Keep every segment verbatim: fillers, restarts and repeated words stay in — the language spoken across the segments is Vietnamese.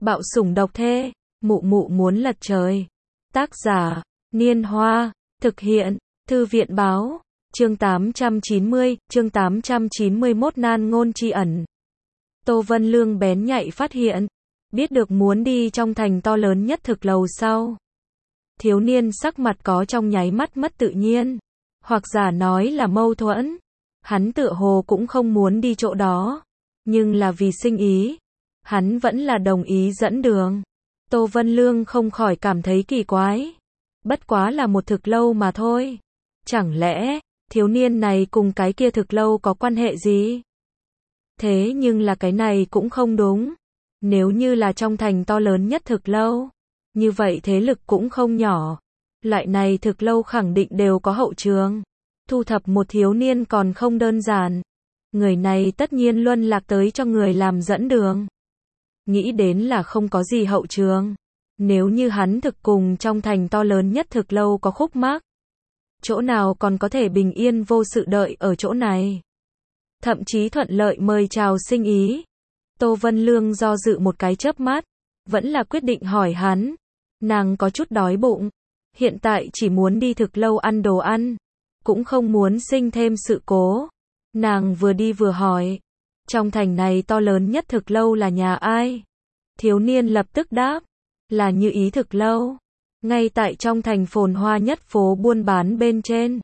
Bạo sủng độc thê, mụ mụ muốn lật trời. Tác giả, Niên Hoa, thực hiện, Thư viện báo, chương tám trăm chín mươi, chương tám trăm chín mươi mốt nan ngôn tri ẩn. Tô Vân Lương bén nhạy phát hiện, biết được muốn đi trong thành to lớn nhất thực lầu sau. Thiếu niên sắc mặt có trong nháy mắt mất tự nhiên, hoặc giả nói là mâu thuẫn. Hắn tựa hồ cũng không muốn đi chỗ đó, nhưng là vì sinh ý, hắn vẫn là đồng ý dẫn đường. Tô Vân Lương không khỏi cảm thấy kỳ quái. Bất quá là một thực lâu mà thôi. Chẳng lẽ, thiếu niên này cùng cái kia thực lâu có quan hệ gì? Thế nhưng là cái này cũng không đúng. Nếu như là trong thành to lớn nhất thực lâu, như vậy thế lực cũng không nhỏ. Loại này thực lâu khẳng định đều có hậu trường. Thu thập một thiếu niên còn không đơn giản. Người này tất nhiên luân lạc tới cho người làm dẫn đường. Nghĩ đến là không có gì hậu trường. Nếu như hắn thực cùng trong thành to lớn nhất thực lâu có khúc mắc, chỗ nào còn có thể bình yên vô sự đợi ở chỗ này. Thậm chí thuận lợi mời chào sinh ý. Tô Vân Lương do dự một cái chớp mắt, vẫn là quyết định hỏi hắn. Nàng có chút đói bụng, hiện tại chỉ muốn đi thực lâu ăn đồ ăn, cũng không muốn sinh thêm sự cố. Nàng vừa đi vừa hỏi, trong thành này to lớn nhất thực lâu là nhà ai? Thiếu niên lập tức đáp, là Như Ý thực lâu, ngay tại trong thành phồn hoa nhất phố buôn bán bên trên.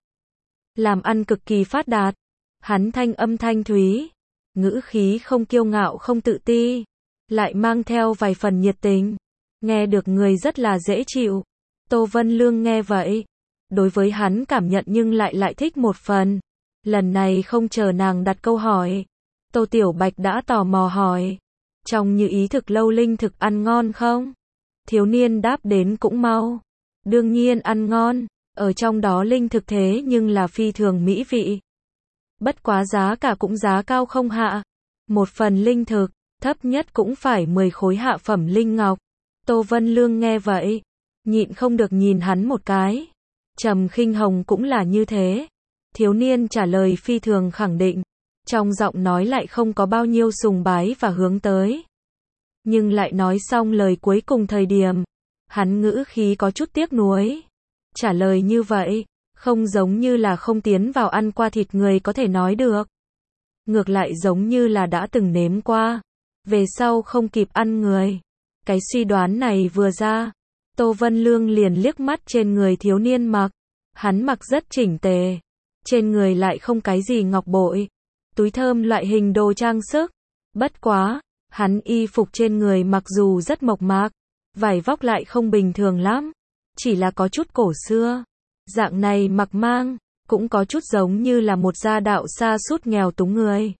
Làm ăn cực kỳ phát đạt. Hắn thanh âm thanh thúy, ngữ khí không kiêu ngạo không tự ti, lại mang theo vài phần nhiệt tình, nghe được người rất là dễ chịu. Tô Vân Lương nghe vậy, đối với hắn cảm nhận nhưng lại lại thích một phần. Lần này không chờ nàng đặt câu hỏi, Tô Tiểu Bạch đã tò mò hỏi, trong Như Ý thực lâu linh thực ăn ngon không? Thiếu niên đáp đến cũng mau, đương nhiên ăn ngon, ở trong đó linh thực thế nhưng là phi thường mỹ vị. Bất quá giá cả cũng giá cao không hạ. Một phần linh thực, thấp nhất cũng phải mười khối hạ phẩm linh ngọc. Tô Vân Lương nghe vậy, nhịn không được nhìn hắn một cái. Trầm Khinh Hồng cũng là như thế. Thiếu niên trả lời phi thường khẳng định, trong giọng nói lại không có bao nhiêu sùng bái và hướng tới. Nhưng lại nói xong lời cuối cùng thời điểm, hắn ngữ khí có chút tiếc nuối. Trả lời như vậy, không giống như là không tiến vào ăn qua thịt người có thể nói được. Ngược lại giống như là đã từng nếm qua, về sau không kịp ăn người. Cái suy đoán này vừa ra, Tô Vân Lương liền liếc mắt trên người thiếu niên mặc. Hắn mặc rất chỉnh tề, trên người lại không cái gì ngọc bội, túi thơm loại hình đồ trang sức. Bất quá, hắn y phục trên người mặc dù rất mộc mạc, vải vóc lại không bình thường lắm, chỉ là có chút cổ xưa. Dạng này mặc mang, cũng có chút giống như là một gia đạo xa sút nghèo túng người.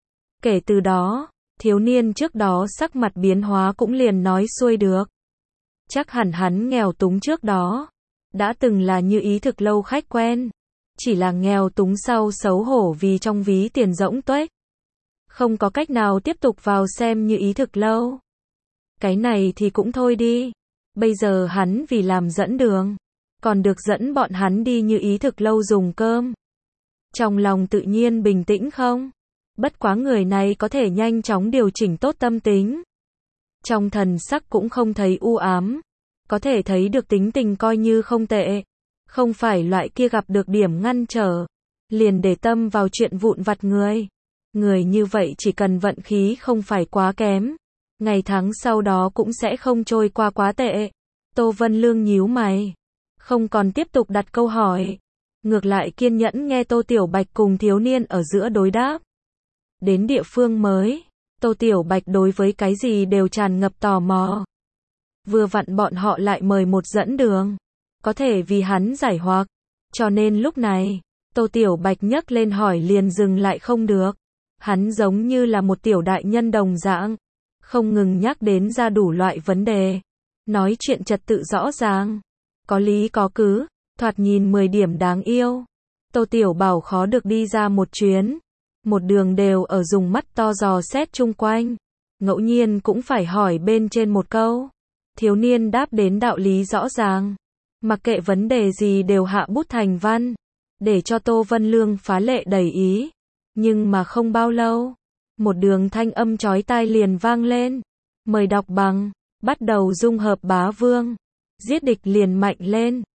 Kể từ đó, thiếu niên trước đó sắc mặt biến hóa cũng liền nói xuôi được. Chắc hẳn hắn nghèo túng trước đó, đã từng là Như Ý thực lâu khách quen. Chỉ là nghèo túng sau xấu hổ vì trong ví tiền rỗng tuếch, không có cách nào tiếp tục vào xem Như Ý thực lâu. Cái này thì cũng thôi đi. Bây giờ hắn vì làm dẫn đường, còn được dẫn bọn hắn đi Như Ý thực lâu dùng cơm. Trong lòng tự nhiên bình tĩnh không? Bất quá người này có thể nhanh chóng điều chỉnh tốt tâm tính. Trong thần sắc cũng không thấy u ám, có thể thấy được tính tình coi như không tệ. Không phải loại kia gặp được điểm ngăn trở, liền để tâm vào chuyện vụn vặt người. Người như vậy chỉ cần vận khí không phải quá kém, ngày tháng sau đó cũng sẽ không trôi qua quá tệ. Tô Vân Lương nhíu mày, không còn tiếp tục đặt câu hỏi, ngược lại kiên nhẫn nghe Tô Tiểu Bạch cùng thiếu niên ở giữa đối đáp. Đến địa phương mới, Tô Tiểu Bạch đối với cái gì đều tràn ngập tò mò. Vừa vặn bọn họ lại mời một dẫn đường, có thể vì hắn giải hoặc, cho nên lúc này, Tô Tiểu Bạch nhấc lên hỏi liền dừng lại không được. Hắn giống như là một tiểu đại nhân đồng dạng, không ngừng nhắc đến ra đủ loại vấn đề, nói chuyện trật tự rõ ràng, có lý có cứ, thoạt nhìn mười điểm đáng yêu. Tô Tiểu Bảo khó được đi ra một chuyến, một đường đều ở dùng mắt to dò xét chung quanh, ngẫu nhiên cũng phải hỏi bên trên một câu. Thiếu niên đáp đến đạo lý rõ ràng, mặc kệ vấn đề gì đều hạ bút thành văn, để cho Tô Vân Lương phá lệ đầy ý. Nhưng mà không bao lâu, một đường thanh âm chói tai liền vang lên, mời đọc bằng bắt đầu dung hợp bá vương. Giết địch liền mạnh lên.